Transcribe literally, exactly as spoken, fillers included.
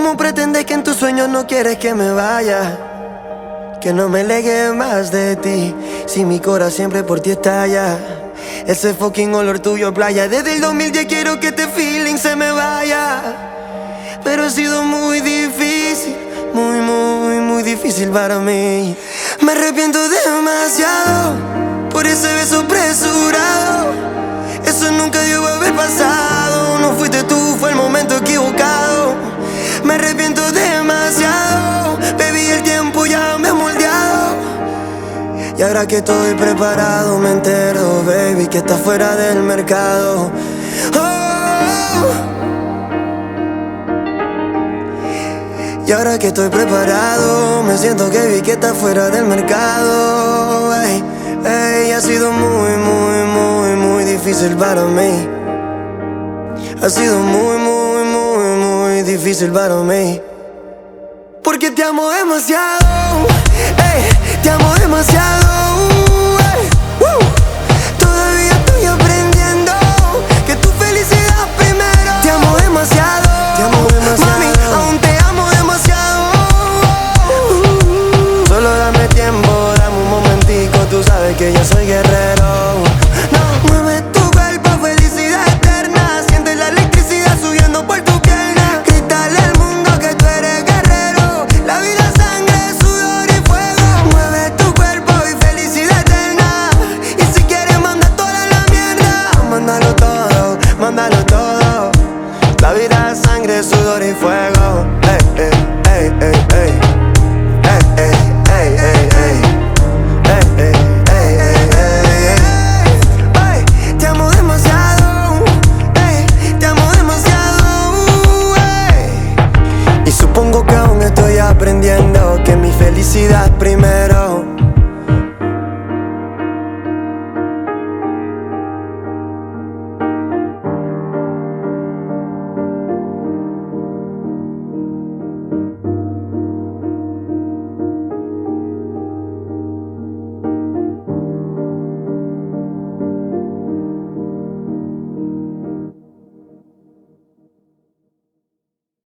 ¿Cómo pretendes que en tus sueños no quieres que me vaya? Que no me legue más de ti, si mi corazón siempre por ti estalla. Ese fucking olor tuyo a playa. Desde el dos mil diez quiero que este feeling se me vaya, pero ha sido muy difícil, muy, muy, muy difícil para mí. Me arrepiento demasiado por ese beso apresurado. Eso nunca debió haber pasado. No fuiste tú, fue el momento equivocado. Me arrepiento demasiado, baby, el tiempo ya me ha moldeado. Y ahora que estoy preparado me entero, baby, que estás fuera del mercado. Oh. Y ahora que estoy preparado me siento que vi que estás fuera del mercado. Ey, ey, ha sido muy, muy, muy, muy difícil para mí. Ha sido muy, muy, muy, muy difícil para mí. Porque te amo demasiado, ey, te amo demasiado, ey, uh. Todavía estoy aprendiendo que tu felicidad primero. Te amo demasiado, te amo demasiado, mami, aún te amo demasiado. uh. Solo dame tiempo, dame un momentico, tú sabes que yo soy guerrero. No, mueve tu cuerpo, felicidad eterna. Siente la electricidad subiendo por tu pierna. Grítale al mundo que tú eres guerrero. La vida, sangre, sudor y fuego. Mueve tu cuerpo y felicidad eterna. Y si quieres manda toda la mierda, mándalo todo, mándalo todo. La vida, sangre, sudor y fuego. Ey, ey, ey, ey, ey. Ey, ey, ey, ey, ey. Ey, ey, ey, ey, ey, ey. Ey, te amo demasiado, ey, te amo demasiado, ey. Y supongo que aún estoy aprendiendo que mi felicidad primero.